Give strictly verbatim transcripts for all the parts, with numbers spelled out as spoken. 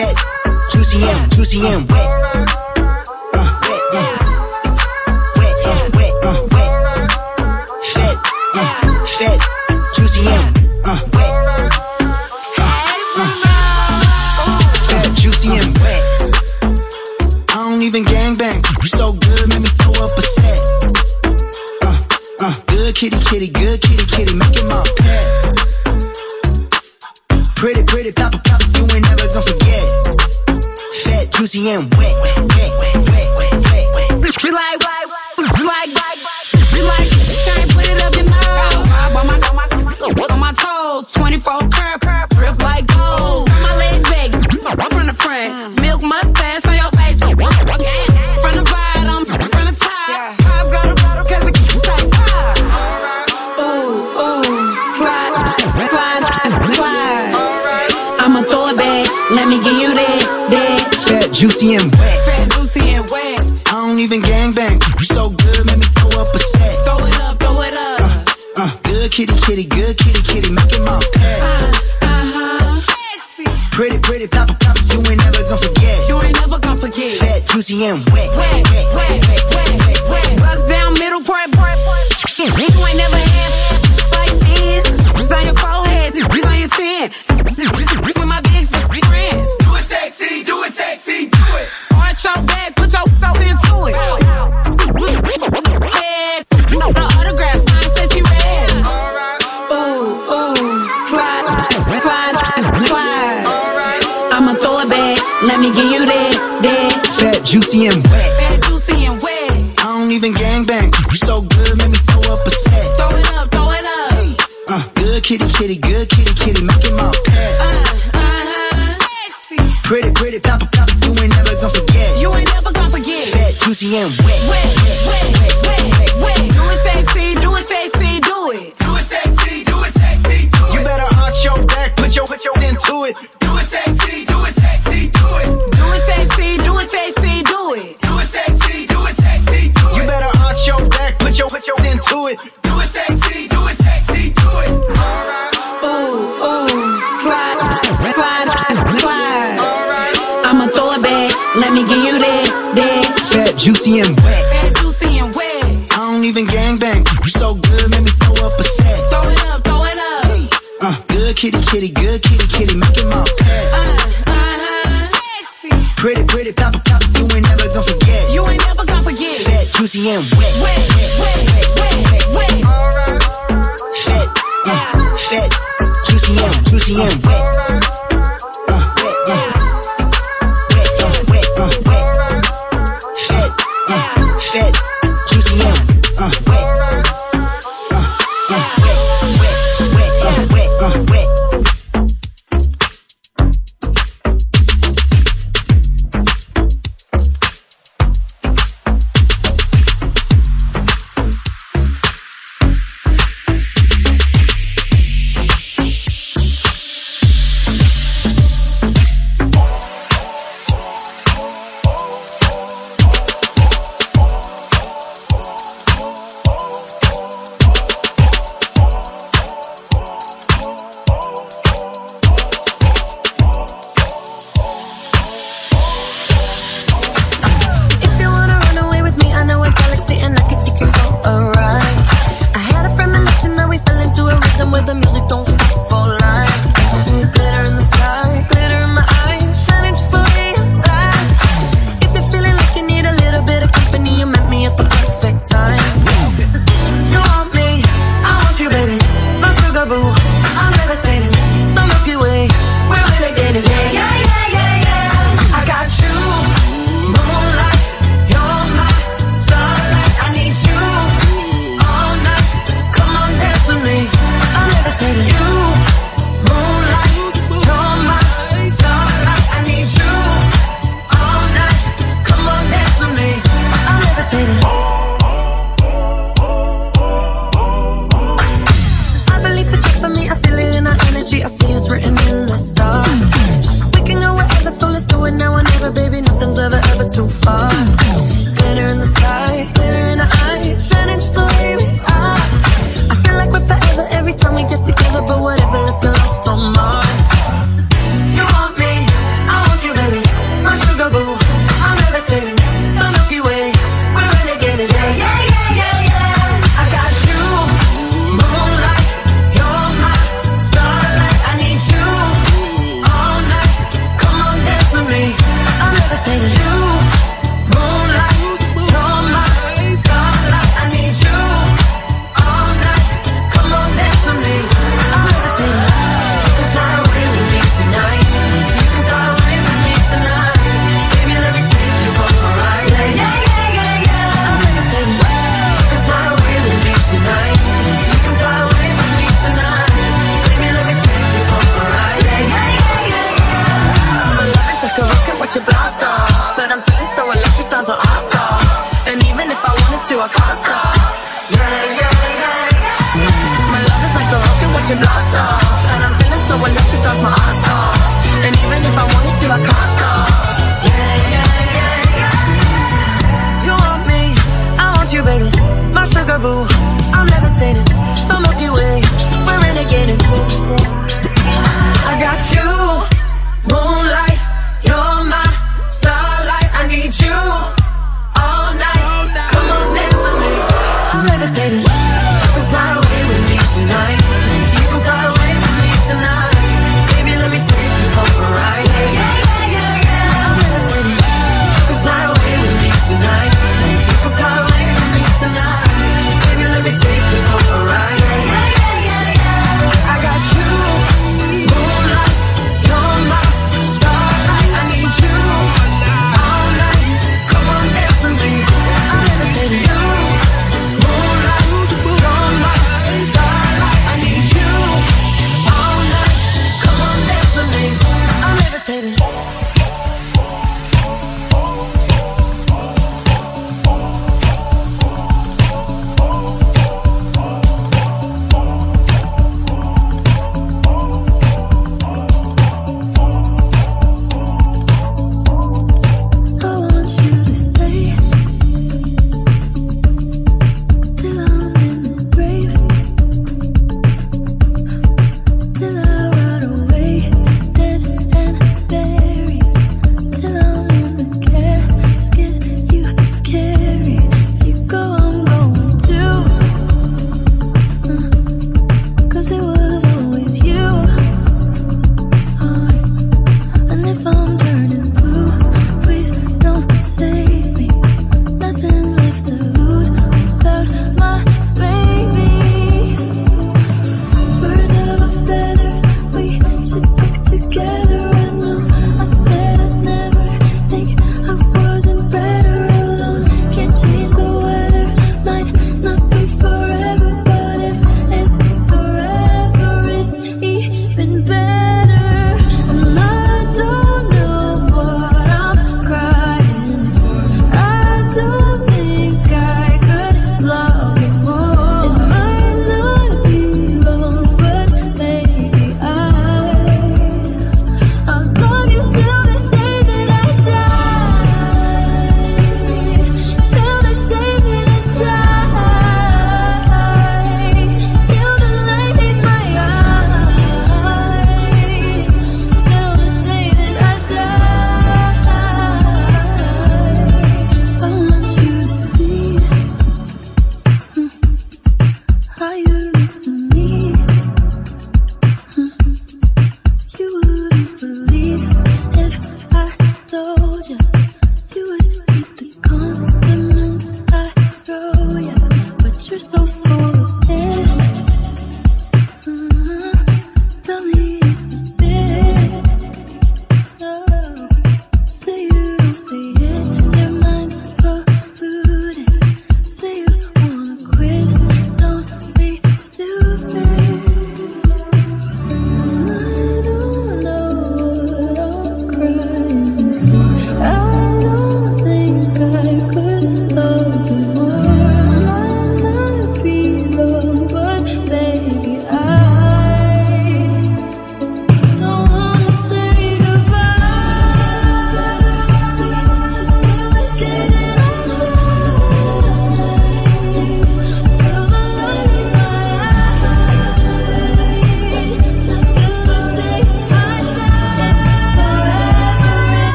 fat, juicy and juicy and wet. Uh, wet, uh, wet, uh, wet, uh, wet. Fat, uh, fat, juicy and uh, wet. Uh, uh, fat, juicy and wet. I don't even gangbang, you so good, make me throw up a set. Uh, uh, good kitty, kitty, good kitty, kitty, make it my pet. Pretty, pretty, pop, pop, you ain't never gonna forget. Fat, juicy, and wet, wet, wet, wet, wet, wet, wet. You like, you like, you like, can't put it up your nose. On my, on my, on my toes, twenty-four curve, grip like gold. Turn my legs back, from the front, milk mustache on your face. From the bottom, from the top, pop go to bottom 'cause the kiss like pop. Ooh, ooh, slide, slide, slide. I'ma throw it back, let me give you that, that. Fat, juicy, and wet. Fat, juicy, and wet. I don't even gangbang, you so good, make me throw up a set. Throw it up, throw it up. Uh, uh, good kitty, kitty, good kitty, kitty, make it my pet. Uh, uh-huh. Sexy. Pretty, pretty, pop, pop, you ain't never gonna forget. You ain't never gonna forget. Fat, juicy, and wet. Wet, wet, wet, wet, wet, wet. Bust down middle part, part, part. You ain't never had like this. It's on your forehead, it's on your chin. With my big friends. Do it sexy, do it sexy, do it. Arch your back, put your self into it. Red, the autograph sign says you red. Ooh, ooh, slide, slide, slide. I'ma throw it back, let me give you that, that. Fat, juicy, and wet. Fat, juicy, and wet. I don't even gangbang, you so good, make me throw up a set. Throw it up, throw it up. Uh, good kitty, kitty, good kitty, kitty, make it my pet. Uh, uh-huh. Sexy. Pretty, pretty, pop, pop, you ain't never gonna forget. You ain't never gonna forget. Fat, juicy, and wet. Wet, wet, wet, wet, wet. Do it sexy, do it sexy, do it. Do it sexy, do it sexy, do it. You better arch your back, put your, put your into it. Do it sexy, do it sexy, do it. Do it sexy, do it sexy, do it. Do it sexy, do it sexy, do it. You better arch your back, put your, put your into it. Do it sexy, do it sexy, do it. Ooh, ooh, slide, slide, slide. I'ma throw it back, let me give you that, that. Fat, juicy, and wet. Fat, juicy, and wet. I don't even gangbang, you so good, make me throw up a set. Throw it up, throw it up. Uh, good kitty, kitty, good kitty, kitty, make it my pet. Uh, uh-huh. Sexy. Pretty, pretty, pop, pop, you ain't never gonna forget. You ain't never gonna forget. Fat, juicy, and wet. Wet, wet, wet, wet, wet. Fat, uh, fat, juicy, and juicy, and wet. Uh, wet, uh, wet, uh, wet, uh, wet. Fat, uh, fat, juicy, and uh, wet. Uh, uh, wet, wet, wet, uh, wet, uh, wet. Together, but whatever, let's get lost on Mars. You want me, I want you, baby. to, I can't stop. Yeah, yeah, yeah. My love is like a rocket watching blast off, and I'm feeling so electric, that's my ass off. And even if I wanted to, I can't stop. Yeah, yeah, yeah, yeah. You want me, I want you, baby. My sugar boo, I'm levitating. The Milky Way, we're renegading. I got you, moonlight, you're my starlight. I need you all night. Come on, dance with me. I'm levitating. You can fly away with me tonight. You can fly away with me tonight. Baby, let me take you for a ride. Yeah, yeah, yeah, yeah.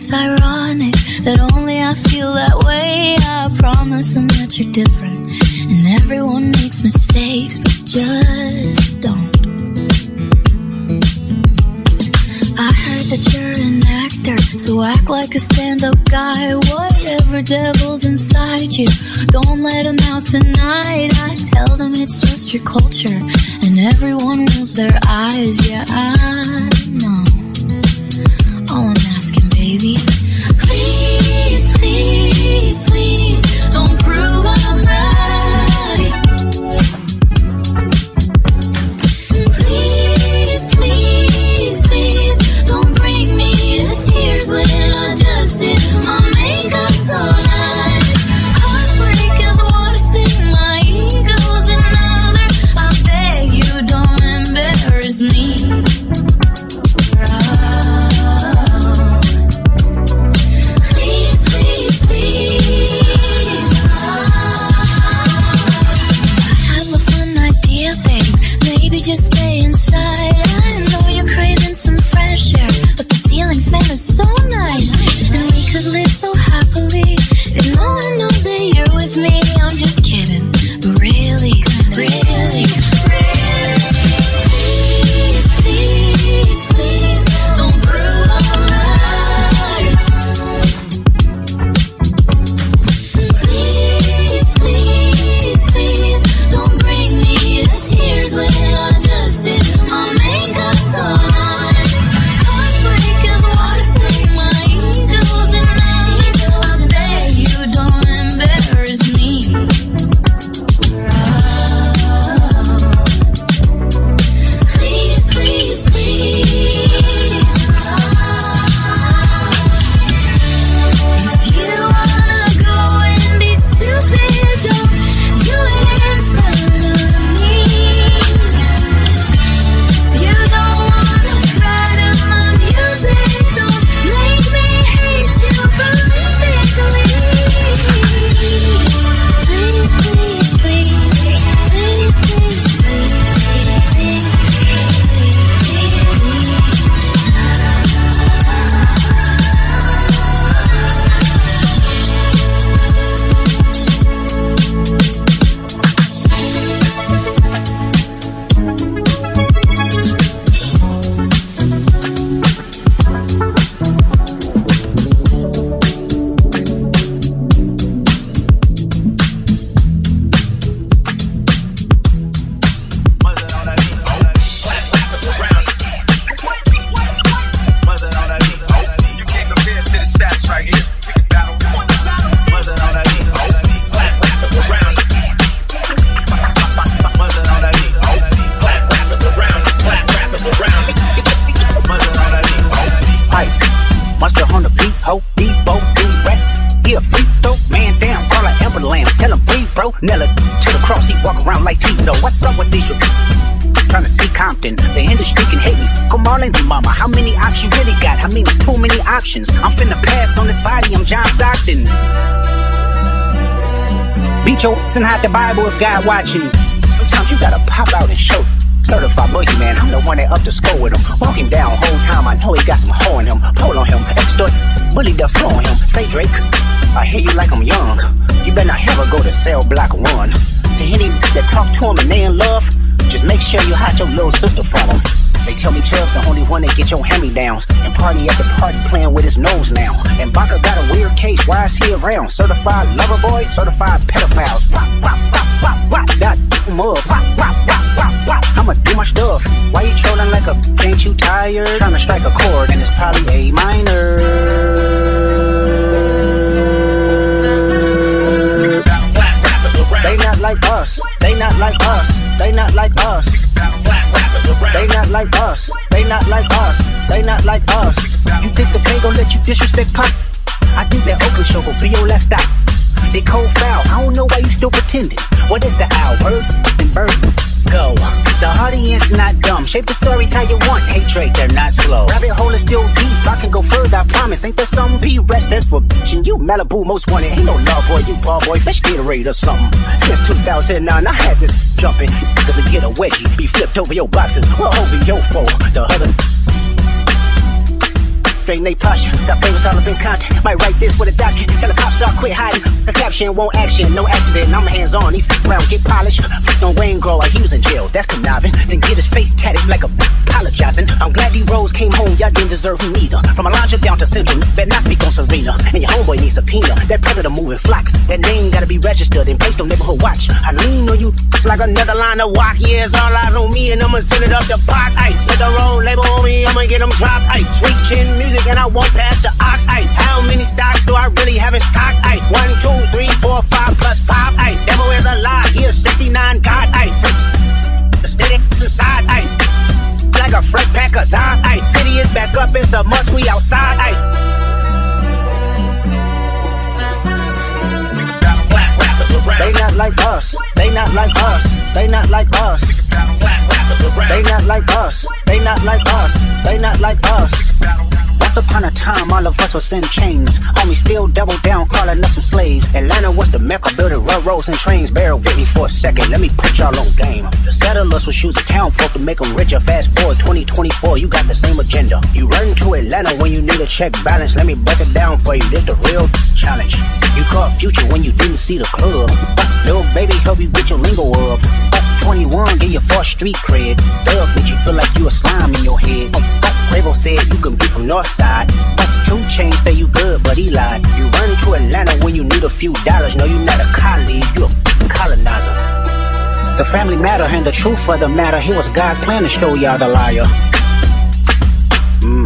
it's ironic that only I feel that way. I promise them that you're different, and everyone makes mistakes, but just don't. I heard that you're an actor, so act like a stand-up guy. Whatever devil's inside you, don't let him out tonight. I tell them it's just your culture, and everyone rolls their eyes. Yeah, I know. All I'm asking, baby, please, please, please, don't prove I'm right. Please, please, please, don't bring me to tears when I just did my makeup so nice. Heartbreak is one thing, my ego's another. I beg you, don't embarrass me. Please, please, please. I have a fun idea, babe. Maybe just stay inside. I know you're craving some fresh air, but the ceiling fan is so nice, and we could live so happily if no one knows that you're with me. I'm just kidding, but really, really, really, please, please, please, don't prove I'm right. Please, please, please, don't bring me to tears when I just did my makeup so nice. Heartbreak is one thing, my ego's another. I beg you, don't embarrass me. Please, please, please. If you wanna go and be stupid, don't do it in front of me. If you don't wanna cry to my music, don't make me hate you horrifically. Please, please, please, please, please, please, please, You can't compare to the stats right here. Mother on that beat, clap, clap around it. Mother on that beat, clap, clap around it, clap, clap around it. Mother on that beat. Pipe, monster on the beat, ho, Debo, D-Rex. He a freak, throw man down, call her ambulance, tell him breathe, bro. Nella to the cross, he walk around like Tizo. What's up with these? Trying to see Compton, the industry can hate me. Come on in, mama, how many options you really got? I mean, too many options. I'm finna pass on this body, I'm John Stockton. Beat your ass and hide the Bible if God watching. Sometimes you gotta pop out and show. Certified boogeyman, I'm the one that up to score with him. Walk him down whole time, I know he got some hoe in him. Pull on him, extort, bully the flow on him. Say Drake, I hear you like I'm young. You better not ever go to cell block one. To any that talk to him and they in love, just make sure you hide your little sister from him. They tell me Chubb's the only one that get your hand-me-downs, and party at the party playing with his nose now. And Baka got a weird case, why is he around? Certified lover boy, certified pedophiles. Wop, wop, wop, wop, wop, that mug. Wop, wop, wop, wop, wop. I'ma do my stuff. Why you trolling like a, ain't you tired? Trying to strike a chord, and it's probably A minor. They not like us, they not like us, they not like us. They not like us, they not like us, they not like us. You think the pay gon' let you disrespect Pop? I think that Oakland show gon' be your last stop. They cold foul, I don't know why you still pretending. What is the owl? Bird and bird. Go. The audience not dumb. Shape the stories how you want. Hatred, they're not slow. Rabbit hole is still deep. I can go further, I promise. Ain't there some B-rest that's for bitchin'? You Malibu most wanted. Ain't no love boy, you ball boy. Fish Gatorade or something. Since two thousand nine, I had this jumping. Cause to get a wedgie, be flipped over your boxes. Well, over your foe. The other. Straighten they posture, got favors all up in contact. Might write this with a doctor, tell the cops start quit hiding. The caption won't action, no accident. I'm hands on, he f around, get polished. Flicked on Wayne Grow, he was in jail, that's conniving. Then get his face tatted like a b apologizing. I'm glad D Rose came home, y'all didn't deserve him either. From Alondra down to Central, better not speak on Serena. And your homeboy needs subpoena, that predator moving flocks. That name gotta be registered and placed on neighborhood watch. I lean on you like another line of walk. Yeah, it's all eyes on me and I'ma send it up the pot. Ay, let the road label on me, I'ma get them dropped. Ay, reaching music and I won't pass the ox. Ay, how many stocks do I really have in stock? Ay, one, two, three, four, five plus five. Ay, devil is a lie, here sixty-nine God. Ay, the steady inside. Ay, like a fresh pack of Zod. Ay, city is back up, it's a must, we outside. Ay. They not like us, they not like us, they not like us. They not like us, they not like us, they not like us. Once upon a time, all of us was in chains. Homie still double down, calling us some slaves. Atlanta was the mecca, building railroads and trains. Bear with me for a second, let me put y'all on game. The settlers was choosing town folk to make them richer. Fast forward twenty twenty-four, you got the same agenda. You run to Atlanta when you need a check balance. Let me break it down for you, this the real challenge. You caught Future when you didn't see the club. Little baby help you get your lingo up. twenty-one, get your fourth street cred. Thug make you feel like you a slime in your head. Quavo said you can be from Northside. Two Chainz say you good, but he lied. You run to Atlanta when you need a few dollars. No, you not a colleague, you a colonizer. The family matter and the truth of the matter. Here was God's plan to show y'all the liar. Mm.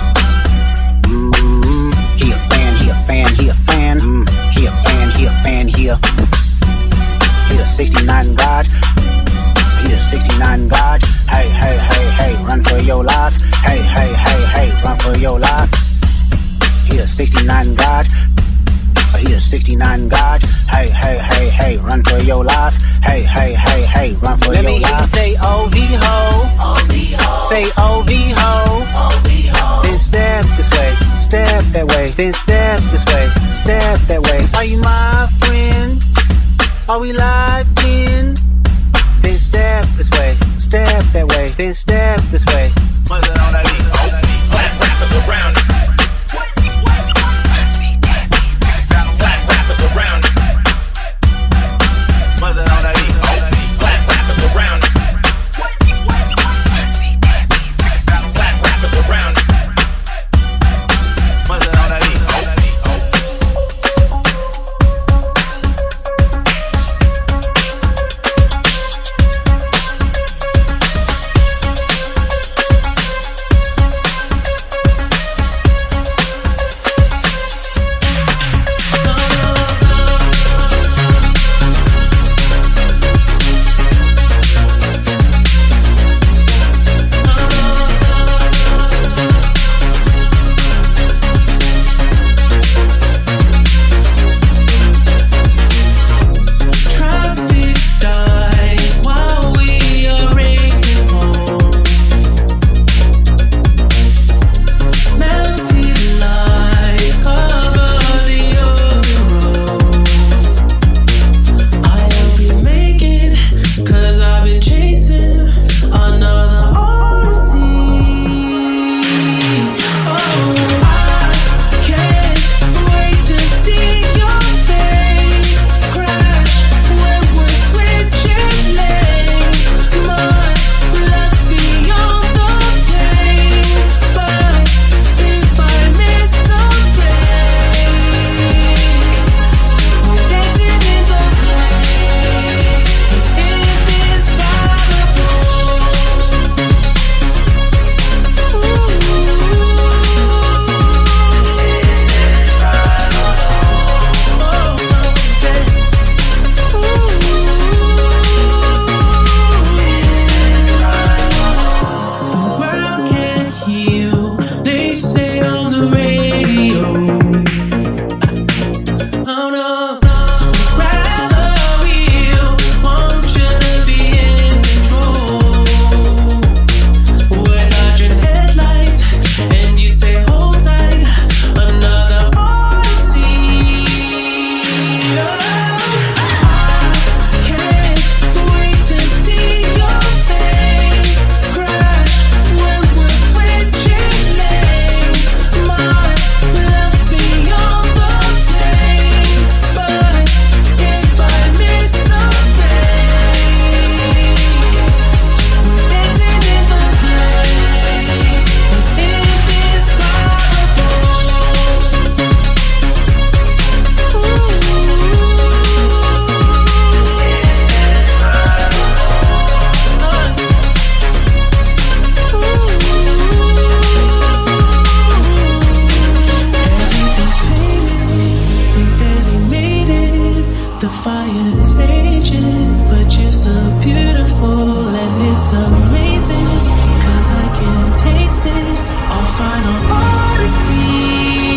Mm. He a fan, he a fan, he a fan. Mm. He a fan, he a fan, he a. He a sixty-nine God. He a sixty-nine God. Hey, hey, hey, hey, run for your life. Hey, hey, hey, hey, run for your life. He a sixty-nine God. He a sixty-nine God. Hey, hey, hey, hey, run for your life. Hey, hey, hey, hey, run for Let your me life. Let me say O V ho. O V ho. Say O V ho. O V ho. Then step this way, step that way. Then step this way, step that way. Are you my friend? Are we locked in? Then step this way, step that way. Then step this way. Mother on that beat, oh, black rappers around us. Black rappers around us. Mother on that beat, oh, black rappers around us. Black rappers around us. Mother on that beat, oh. The fire is raging, but you're still beautiful, and it's amazing, cause I can taste it, our final odyssey.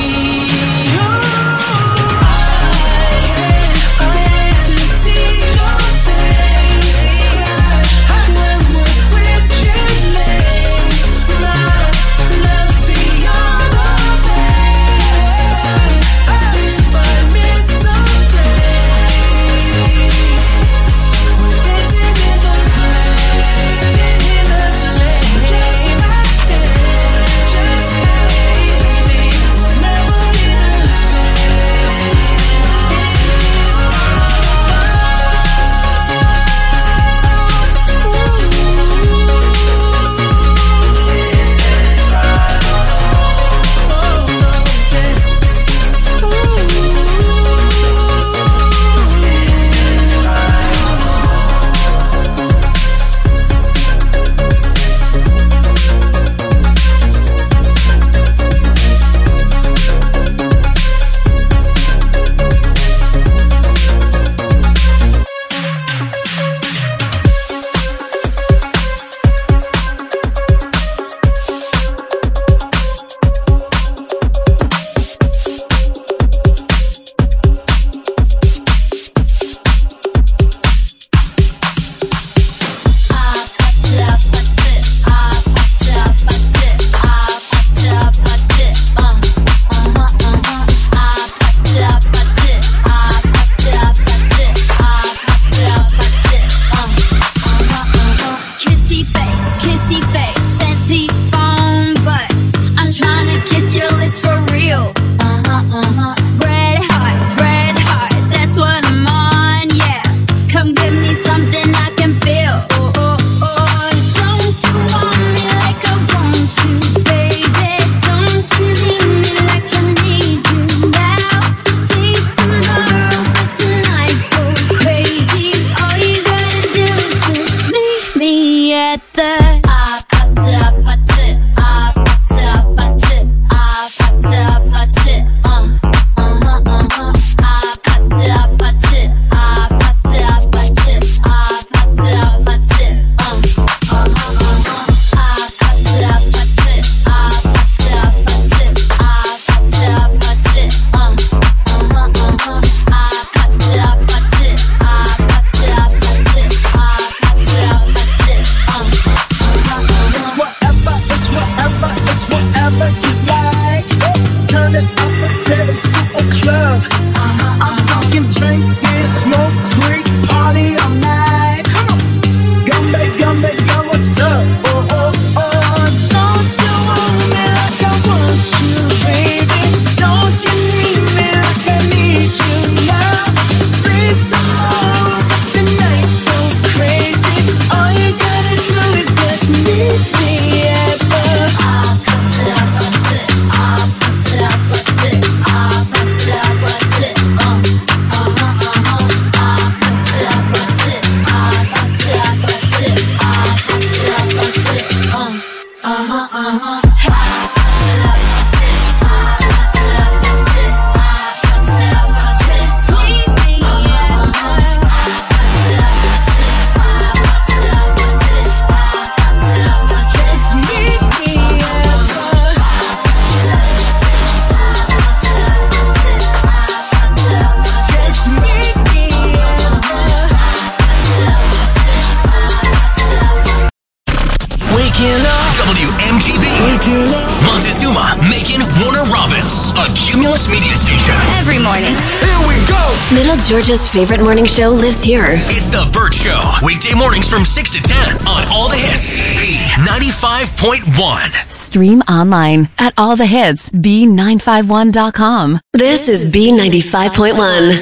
W M G B Montezuma, Macon, Warner Robins, a Cumulus media station. Every morning. Here we go. Middle Georgia's favorite morning show lives here. It's The Burt Show. Weekday mornings from six to ten on All the Hits. B ninety-five point one. Stream online at all the hits b nine five one dot com. This is B ninety-five point one.